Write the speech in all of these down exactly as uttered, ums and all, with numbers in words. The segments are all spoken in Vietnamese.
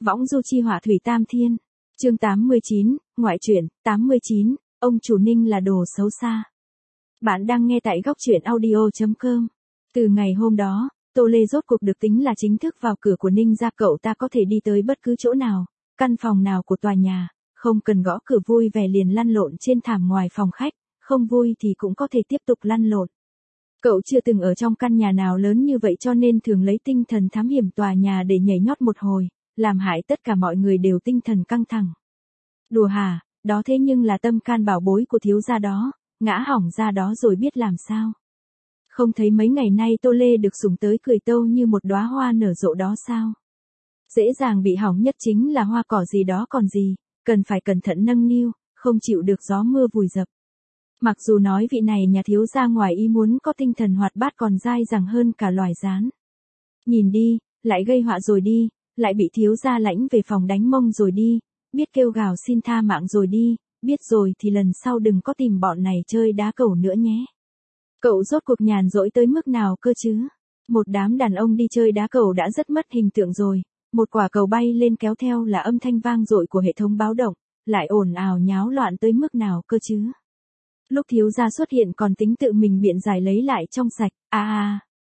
Võng du chi hỏa thủy tam thiên. Chương tám mươi chín, ngoại truyện, tám mươi chín, ông chủ Ninh là đồ xấu xa. Bạn đang nghe tại góc truyện audio chấm com. Từ ngày hôm đó, Tô Lê rốt cuộc được tính là chính thức vào cửa của Ninh gia, cậu ta có thể đi tới bất cứ chỗ nào, căn phòng nào của tòa nhà, không cần gõ cửa, vui vẻ liền lăn lộn trên thảm ngoài phòng khách, không vui thì cũng có thể tiếp tục lăn lộn. Cậu chưa từng ở trong căn nhà nào lớn như vậy cho nên thường lấy tinh thần thám hiểm tòa nhà để nhảy nhót một hồi, làm hại tất cả mọi người đều tinh thần căng thẳng. Đùa hả, đó thế nhưng là tâm can bảo bối của thiếu gia đó, ngã hỏng ra đó rồi biết làm sao. Không thấy mấy ngày nay Tô Lê được sủng tới cười tâu như một đóa hoa nở rộ đó sao? Dễ dàng bị hỏng nhất chính là hoa cỏ gì đó còn gì, cần phải cẩn thận nâng niu, không chịu được gió mưa vùi dập. Mặc dù nói vị này nhà thiếu gia ngoài ý muốn có tinh thần hoạt bát còn dai dẳng hơn cả loài gián. Nhìn đi, lại gây họa rồi đi, lại bị thiếu gia lãnh về phòng đánh mông rồi đi, biết kêu gào xin tha mạng rồi đi, biết rồi thì lần sau đừng có tìm bọn này chơi đá cầu nữa nhé. Cậu rốt cuộc nhàn rỗi tới mức nào cơ chứ? Một đám đàn ông đi chơi đá cầu đã rất mất hình tượng rồi, một quả cầu bay lên kéo theo là âm thanh vang dội của hệ thống báo động, lại ồn ào nháo loạn tới mức nào cơ chứ? Lúc thiếu gia xuất hiện còn tính tự mình biện giải lấy lại trong sạch, a a.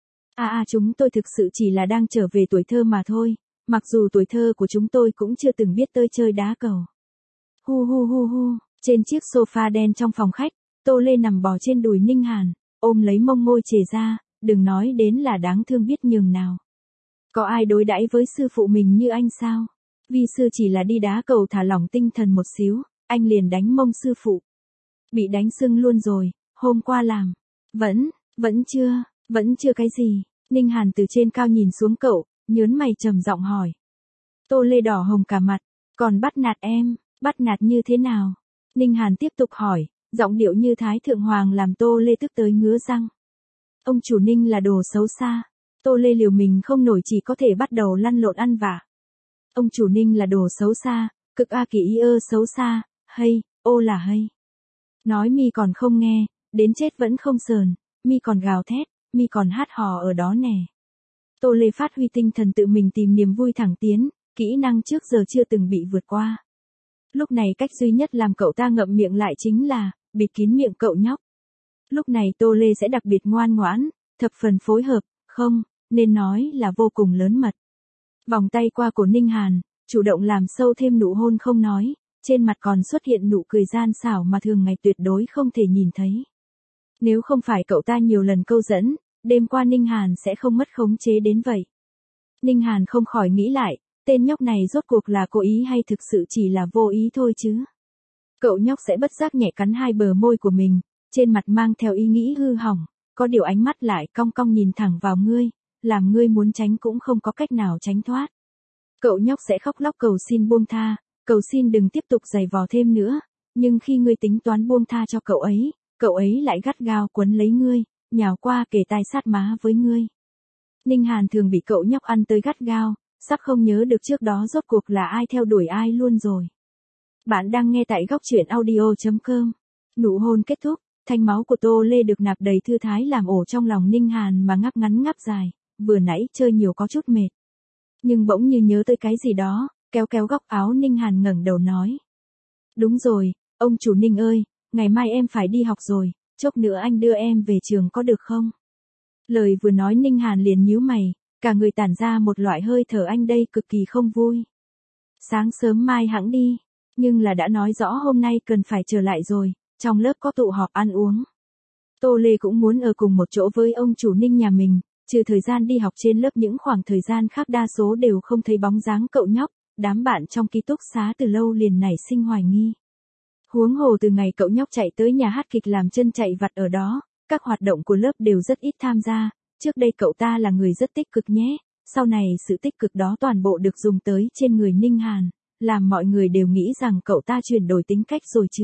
A a chúng tôi thực sự chỉ là đang trở về tuổi thơ mà thôi, mặc dù tuổi thơ của chúng tôi cũng chưa từng biết tới chơi đá cầu. Hu hu hu hu, trên chiếc sofa đen trong phòng khách, Tô Lê nằm bò trên đùi Ninh Hàn, ôm lấy mông môi chề ra, đừng nói đến là đáng thương biết nhường nào. Có ai đối đãi với sư phụ mình như anh sao? Vi sư chỉ là đi đá cầu thả lỏng tinh thần một xíu, anh liền đánh mông sư phụ. Bị đánh sưng luôn rồi, hôm qua làm. Vẫn, vẫn chưa, vẫn chưa cái gì. Ninh Hàn từ trên cao nhìn xuống cậu, nhớn mày trầm giọng hỏi. Tô Lê đỏ hồng cả mặt, còn bắt nạt em, bắt nạt như thế nào? Ninh Hàn tiếp tục hỏi, giọng điệu như Thái Thượng Hoàng làm Tô Lê tức tới ngứa răng. Ông chủ Ninh là đồ xấu xa. Tô Lê liều mình không nổi chỉ có thể bắt đầu lăn lộn ăn vạ. Ông chủ Ninh là đồ xấu xa, cực a kỳ y ơ xấu xa, hay, ô là hay. Nói mi còn không nghe, đến chết vẫn không sờn, mi còn gào thét, mi còn hát hò ở đó nè. Tô Lê phát huy tinh thần tự mình tìm niềm vui thẳng tiến, kỹ năng trước giờ chưa từng bị vượt qua. Lúc này cách duy nhất làm cậu ta ngậm miệng lại chính là, bịt kín miệng cậu nhóc. Lúc này Tô Lê sẽ đặc biệt ngoan ngoãn, thập phần phối hợp, không, nên nói là vô cùng lớn mật. Vòng tay qua cổ Ninh Hàn, chủ động làm sâu thêm nụ hôn không nói, trên mặt còn xuất hiện nụ cười gian xảo mà thường ngày tuyệt đối không thể nhìn thấy. Nếu không phải cậu ta nhiều lần câu dẫn, đêm qua Ninh Hàn sẽ không mất khống chế đến vậy. Ninh Hàn không khỏi nghĩ lại, tên nhóc này rốt cuộc là cố ý hay thực sự chỉ là vô ý thôi chứ. Cậu nhóc sẽ bất giác nhẹ cắn hai bờ môi của mình, trên mặt mang theo ý nghĩ hư hỏng, có điều ánh mắt lại cong cong nhìn thẳng vào ngươi, làm ngươi muốn tránh cũng không có cách nào tránh thoát. Cậu nhóc sẽ khóc lóc cầu xin buông tha, cầu xin đừng tiếp tục giày vò thêm nữa, nhưng khi ngươi tính toán buông tha cho cậu ấy, cậu ấy lại gắt gao quấn lấy ngươi, nhào qua kề tai sát má với ngươi. Ninh Hàn thường bị cậu nhóc ăn tới gắt gao, sắp không nhớ được trước đó rốt cuộc là ai theo đuổi ai luôn rồi. Bạn đang nghe tại góc truyện audio chấm com. Nụ hôn kết thúc, thanh máu của Tô Lê được nạp đầy thư thái làm ổ trong lòng Ninh Hàn mà ngáp ngắn ngáp dài, vừa nãy chơi nhiều có chút mệt. Nhưng bỗng như nhớ tới cái gì đó, kéo kéo góc áo Ninh Hàn ngẩng đầu nói. Đúng rồi, ông chủ Ninh ơi, ngày mai em phải đi học rồi, chốc nữa anh đưa em về trường có được không? Lời vừa nói Ninh Hàn liền nhíu mày, cả người tản ra một loại hơi thở anh đây cực kỳ không vui. Sáng sớm mai hẵng đi, nhưng là đã nói rõ hôm nay cần phải trở lại rồi, trong lớp có tụ họp ăn uống. Tô Lê cũng muốn ở cùng một chỗ với ông chủ Ninh nhà mình, trừ thời gian đi học trên lớp những khoảng thời gian khác đa số đều không thấy bóng dáng cậu nhóc, đám bạn trong ký túc xá từ lâu liền nảy sinh hoài nghi. Huống hồ từ ngày cậu nhóc chạy tới nhà hát kịch làm chân chạy vặt ở đó, các hoạt động của lớp đều rất ít tham gia, trước đây cậu ta là người rất tích cực nhé, sau này sự tích cực đó toàn bộ được dùng tới trên người Ninh Hàn, làm mọi người đều nghĩ rằng cậu ta chuyển đổi tính cách rồi chứ.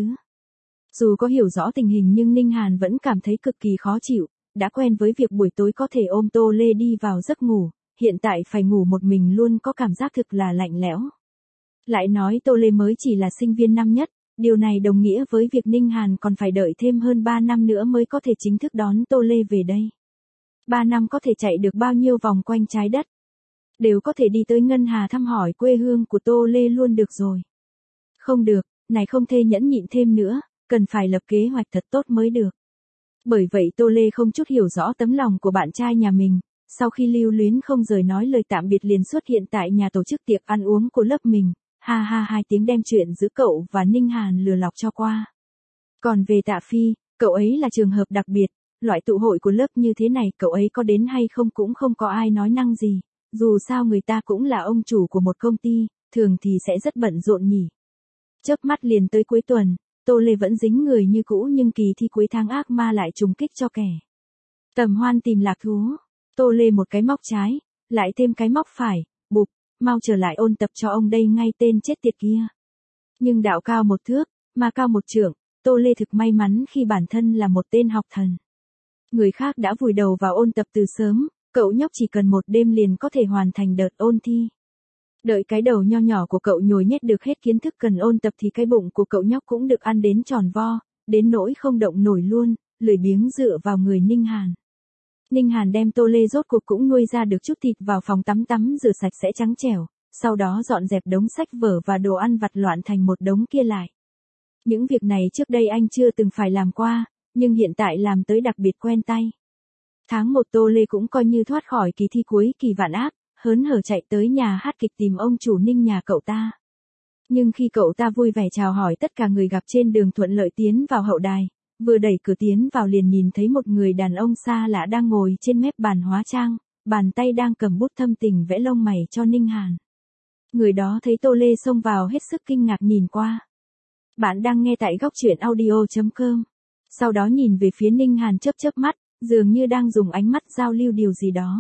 Dù có hiểu rõ tình hình nhưng Ninh Hàn vẫn cảm thấy cực kỳ khó chịu, đã quen với việc buổi tối có thể ôm Tô Lê đi vào giấc ngủ, hiện tại phải ngủ một mình luôn có cảm giác thực là lạnh lẽo. Lại nói Tô Lê mới chỉ là sinh viên năm nhất, điều này đồng nghĩa với việc Ninh Hàn còn phải đợi thêm hơn ba năm nữa mới có thể chính thức đón Tô Lê về đây. ba năm có thể chạy được bao nhiêu vòng quanh trái đất? đều có thể đi tới Ngân Hà thăm hỏi quê hương của Tô Lê luôn được rồi. Không được, này không thể nhẫn nhịn thêm nữa, cần phải lập kế hoạch thật tốt mới được. Bởi vậy Tô Lê không chút hiểu rõ tấm lòng của bạn trai nhà mình, sau khi lưu luyến không rời nói lời tạm biệt liền xuất hiện tại nhà tổ chức tiệc ăn uống của lớp mình, ha ha hai tiếng đem chuyện giữa cậu và Ninh Hàn lừa lọc cho qua. Còn về Tạ Phi, cậu ấy là trường hợp đặc biệt, loại tụ hội của lớp như thế này cậu ấy có đến hay không cũng không có ai nói năng gì, dù sao người ta cũng là ông chủ của một công ty, thường thì sẽ rất bận rộn nhỉ. Chớp mắt liền tới cuối tuần, Tô Lê vẫn dính người như cũ nhưng kỳ thi cuối tháng ác ma lại trùng kích cho kẻ. Tầm hoan tìm lạc thú, Tô Lê một cái móc trái, lại thêm cái móc phải, bụp, mau trở lại ôn tập cho ông đây ngay tên chết tiệt kia. Nhưng đạo cao một thước, mà cao một trượng, Tô Lê thực may mắn khi bản thân là một tên học thần. Người khác đã vùi đầu vào ôn tập từ sớm, cậu nhóc chỉ cần một đêm liền có thể hoàn thành đợt ôn thi. Đợi cái đầu nho nhỏ của cậu nhồi nhét được hết kiến thức cần ôn tập thì cái bụng của cậu nhóc cũng được ăn đến tròn vo, đến nỗi không động nổi luôn, lười biếng dựa vào người Ninh Hàn. Ninh Hàn đem Tô Lê rốt cuộc cũng nuôi ra được chút thịt vào phòng tắm tắm rửa sạch sẽ trắng trẻo, sau đó dọn dẹp đống sách vở và đồ ăn vặt loạn thành một đống kia lại. Những việc này trước đây anh chưa từng phải làm qua, nhưng hiện tại làm tới đặc biệt quen tay. Tháng một Tô Lê cũng coi như thoát khỏi kỳ thi cuối kỳ vạn ác, hớn hở chạy tới nhà hát kịch tìm ông chủ Ninh nhà cậu ta. Nhưng khi cậu ta vui vẻ chào hỏi tất cả người gặp trên đường thuận lợi tiến vào hậu đài, vừa đẩy cửa tiến vào liền nhìn thấy một người đàn ông xa lạ đang ngồi trên mép bàn hóa trang, bàn tay đang cầm bút thâm tình vẽ lông mày cho Ninh Hàn. Người đó thấy Tô Lê xông vào hết sức kinh ngạc nhìn qua. Bạn đang nghe tại góc truyện audio chấm com. Sau đó nhìn về phía Ninh Hàn chớp chớp mắt, dường như đang dùng ánh mắt giao lưu điều gì đó.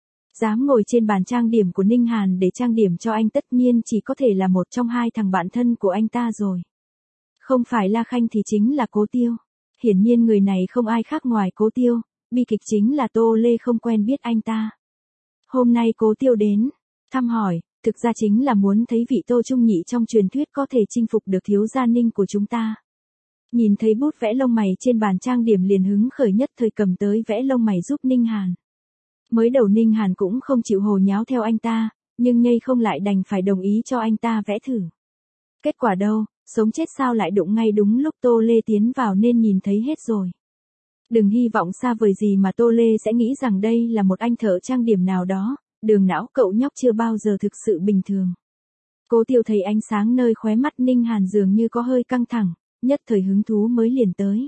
Dám ngồi trên bàn trang điểm của Ninh Hàn để trang điểm cho anh tất nhiên chỉ có thể là một trong hai thằng bạn thân của anh ta rồi. Không phải La Khanh thì chính là Cố Tiêu. Hiển nhiên người này không ai khác ngoài Cố Tiêu, bi kịch chính là Tô Lê không quen biết anh ta. Hôm nay Cố Tiêu đến, thăm hỏi, thực ra chính là muốn thấy vị Tô Trung Nhị trong truyền thuyết có thể chinh phục được thiếu gia Ninh của chúng ta. Nhìn thấy bút vẽ lông mày trên bàn trang điểm liền hứng khởi nhất thời cầm tới vẽ lông mày giúp Ninh Hàn. Mới đầu Ninh Hàn cũng không chịu hồ nháo theo anh ta, nhưng nhây không lại đành phải đồng ý cho anh ta vẽ thử. Kết quả đâu, sống chết sao lại đụng ngay đúng lúc Tô Lê tiến vào nên nhìn thấy hết rồi. Đừng hy vọng xa vời gì mà Tô Lê sẽ nghĩ rằng đây là một anh thợ trang điểm nào đó, đường não cậu nhóc chưa bao giờ thực sự bình thường. Cố Tiêu thấy ánh sáng nơi khóe mắt Ninh Hàn dường như có hơi căng thẳng, nhất thời hứng thú mới liền tới.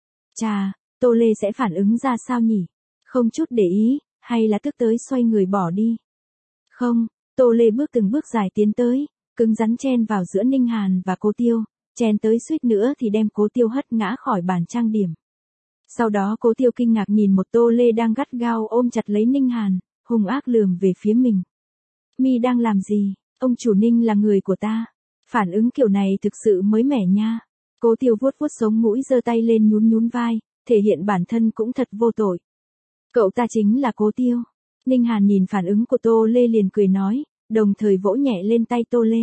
Chà, Tô Lê sẽ phản ứng ra sao nhỉ? Không chút để ý, hay là tức tới xoay người bỏ đi? Không, Tô Lê bước từng bước dài tiến tới, cứng rắn chen vào giữa Ninh Hàn và Cố Tiêu, chen tới suýt nữa thì đem Cố Tiêu hất ngã khỏi bàn trang điểm. Sau đó Cố Tiêu kinh ngạc nhìn một Tô Lê đang gắt gao ôm chặt lấy Ninh Hàn, hung ác lườm về phía mình. Mi đang làm gì? Ông chủ Ninh là người của ta. Phản ứng kiểu này thực sự mới mẻ nha. Cố Tiêu vuốt vuốt sống mũi giơ tay lên nhún nhún vai, thể hiện bản thân cũng thật vô tội. Cậu ta chính là Cố Tiêu. Ninh Hàn nhìn phản ứng của Tô Lê liền cười nói, đồng thời vỗ nhẹ lên tay Tô Lê.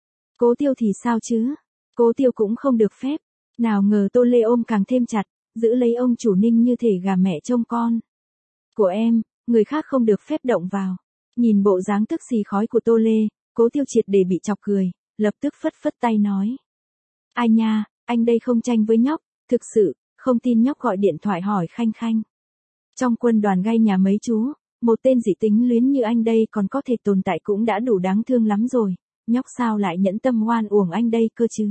Cố Tiêu thì sao chứ? Cố Tiêu cũng không được phép. Nào ngờ Tô Lê ôm càng thêm chặt, giữ lấy ông chủ Ninh như thể gà mẹ trông con. Của em, người khác không được phép động vào. Nhìn bộ dáng tức xì khói của Tô Lê, Cố Tiêu triệt để bị chọc cười, lập tức phất phất tay nói. Ai nha, anh đây không tranh với nhóc, thực sự, không tin nhóc gọi điện thoại hỏi Khanh Khanh. Trong quân đoàn gay nhà mấy chú, một tên dị tính luyến như anh đây còn có thể tồn tại cũng đã đủ đáng thương lắm rồi, nhóc sao lại nhẫn tâm oan uổng anh đây cơ chứ?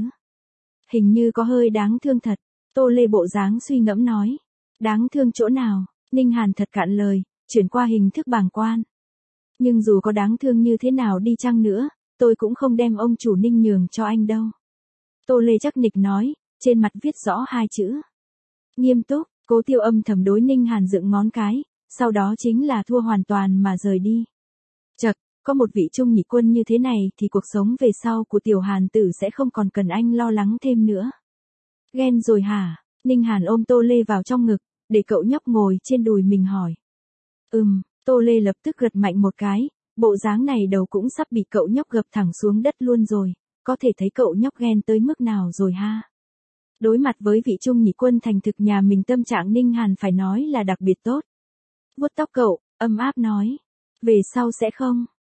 Hình như có hơi đáng thương thật, Tô Lê bộ dáng suy ngẫm nói. Đáng thương chỗ nào? Ninh Hàn thật cạn lời, chuyển qua hình thức bàng quan. Nhưng dù có đáng thương như thế nào đi chăng nữa, tôi cũng không đem ông chủ Ninh nhường cho anh đâu. Tô Lê chắc nịch nói, trên mặt viết rõ hai chữ. Nghiêm túc, Cố Tiêu âm thầm đối Ninh Hàn dựng ngón cái, sau đó chính là thua hoàn toàn mà rời đi. Chật, có một vị trung nhị quân như thế này thì cuộc sống về sau của tiểu Hàn tử sẽ không còn cần anh lo lắng thêm nữa. Ghen rồi hả? Ninh Hàn ôm Tô Lê vào trong ngực, để cậu nhóc ngồi trên đùi mình hỏi. Ừm, Tô Lê lập tức gật mạnh một cái, bộ dáng này đầu cũng sắp bị cậu nhóc gập thẳng xuống đất luôn rồi, có thể thấy cậu nhóc ghen tới mức nào rồi ha. Đối mặt với vị trung nhị quân thành thực nhà mình tâm trạng Ninh Hàn phải nói là đặc biệt tốt. Vuốt tóc cậu, ấm áp nói. Về sau sẽ không,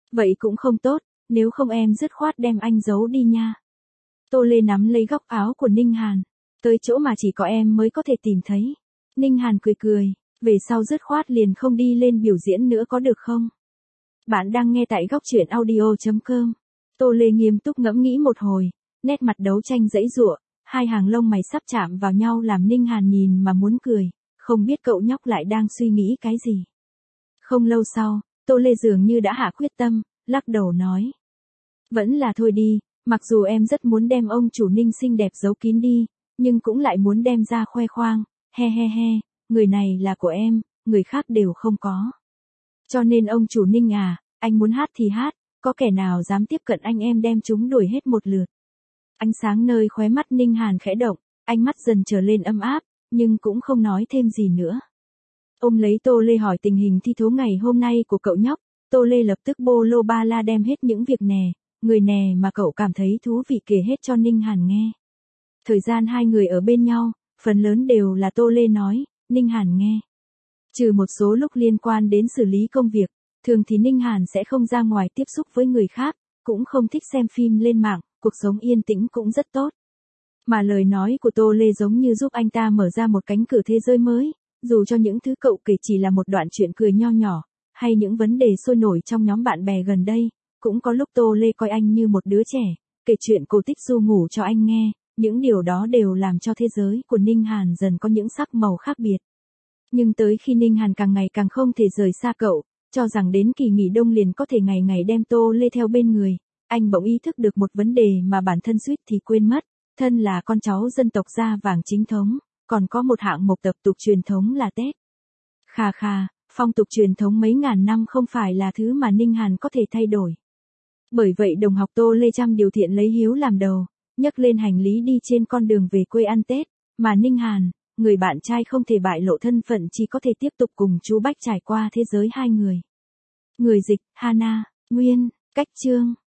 Vậy cũng không tốt, nếu không em dứt khoát đem anh giấu đi nha. Tô Lê nắm lấy góc áo của Ninh Hàn. Tới chỗ mà chỉ có em mới có thể tìm thấy. Ninh Hàn cười cười, về sau dứt khoát liền không đi lên biểu diễn nữa có được không? Bạn đang nghe tại góc truyện audio chấm com. Tô Lê nghiêm túc ngẫm nghĩ một hồi, nét mặt đấu tranh giãy giụa, hai hàng lông mày sắp chạm vào nhau làm Ninh Hàn nhìn mà muốn cười, không biết cậu nhóc lại đang suy nghĩ cái gì. Không lâu sau, Tô Lê dường như đã hạ quyết tâm, lắc đầu nói. Vẫn là thôi đi, mặc dù em rất muốn đem ông chủ Ninh xinh đẹp giấu kín đi, nhưng cũng lại muốn đem ra khoe khoang, he he he, người này là của em, người khác đều không có. Cho nên ông chủ Ninh à, anh muốn hát thì hát, có kẻ nào dám tiếp cận anh em đem chúng đuổi hết một lượt. Ánh sáng nơi khóe mắt Ninh Hàn khẽ động, ánh mắt dần trở lên ấm áp, nhưng cũng không nói thêm gì nữa. Ôm lấy Tô Lê hỏi tình hình thi thố ngày hôm nay của cậu nhóc, Tô Lê lập tức bô lô ba la đem hết những việc nè, người nè mà cậu cảm thấy thú vị kể hết cho Ninh Hàn nghe. Thời gian hai người ở bên nhau, phần lớn đều là Tô Lê nói, Ninh Hàn nghe. Trừ một số lúc liên quan đến xử lý công việc, thường thì Ninh Hàn sẽ không ra ngoài tiếp xúc với người khác, cũng không thích xem phim lên mạng, cuộc sống yên tĩnh cũng rất tốt. Mà lời nói của Tô Lê giống như giúp anh ta mở ra một cánh cửa thế giới mới, dù cho những thứ cậu kể chỉ là một đoạn chuyện cười nho nhỏ, hay những vấn đề sôi nổi trong nhóm bạn bè gần đây, cũng có lúc Tô Lê coi anh như một đứa trẻ, kể chuyện cổ tích du ngủ cho anh nghe, những điều đó đều làm cho thế giới của Ninh Hàn dần có những sắc màu khác biệt. Nhưng tới khi Ninh Hàn càng ngày càng không thể rời xa cậu, cho rằng đến kỳ nghỉ đông liền có thể ngày ngày đem Tô Lê theo bên người, anh bỗng ý thức được một vấn đề mà bản thân suýt thì quên mất, thân là con cháu dân tộc da vàng chính thống, còn có một hạng mục tập tục truyền thống là Tết. Khà khà, phong tục truyền thống mấy ngàn năm không phải là thứ mà Ninh Hàn có thể thay đổi. Bởi vậy đồng học Tô Lê trăm điều thiện lấy hiếu làm đầu, nhấc lên hành lý đi trên con đường về quê ăn Tết, mà Ninh Hàn, người bạn trai không thể bại lộ thân phận chỉ có thể tiếp tục cùng chú Bách trải qua thế giới hai người. Người dịch, Hana, Nguyên, Cách Chương.